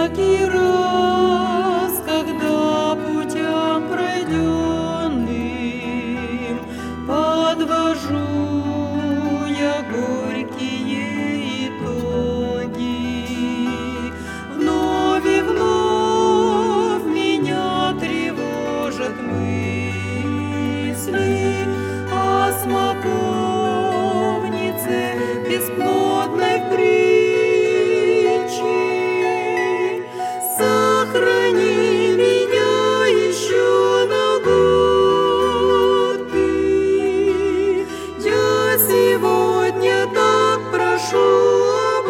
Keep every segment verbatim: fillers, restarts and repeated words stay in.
всякий раз, когда путем пройденным подвожу я горькие итоги, вновь и вновь меня тревожат мысли о смоковнице бесплодной в притче. Сохрани меня еще на год ты. Я сегодня так прошу об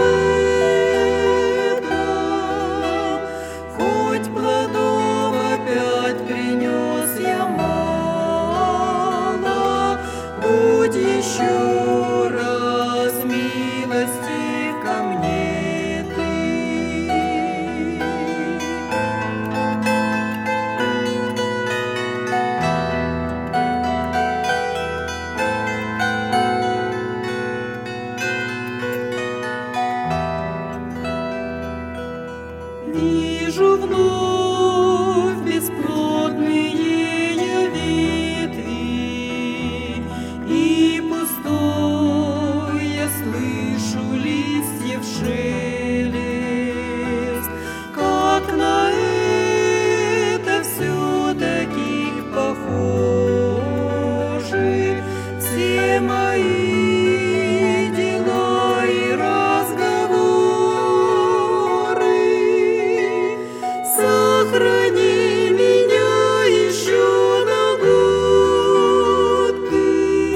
этом, хоть плодов опять принес я мало, будь еще раз милостив ко мне. Вижу вновь бесплодные я ветви, и пустой я слышу листьев шелест. Как на это все-таки похожи все мои дела и разговоры. Сохрани меня еще на год ты.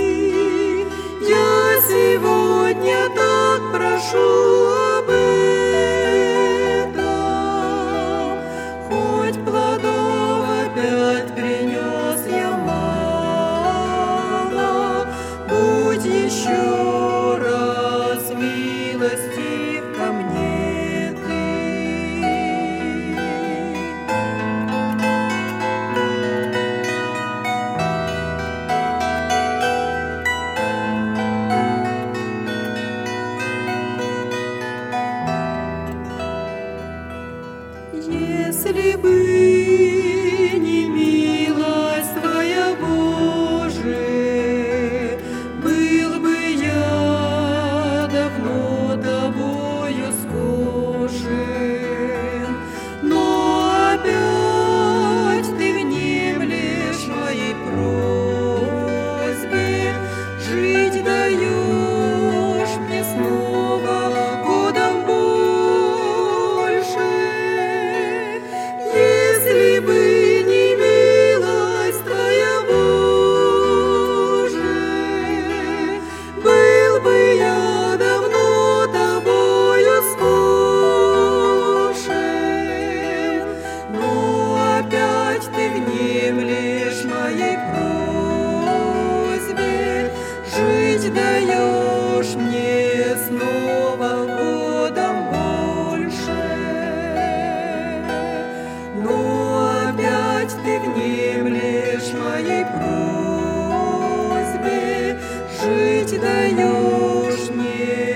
Я сегодня так прошу об этом, хоть плодов опять принес я мало, будь еще раз милостив ко мне. Если бы не милость Твоя, Боже, был бы я давно Тобою схожен. Но опять Ты внемлешь моей просьбе, жить даешь мне снова годом больше. Если бы не милость Твоя, Боже, был бы я давно Тобою схожен. Но опять Ты внемлешь моей просьбе, жить даешь мне снова годом больше. Но опять Ты внемлешь моей просьбе, жить даешь мне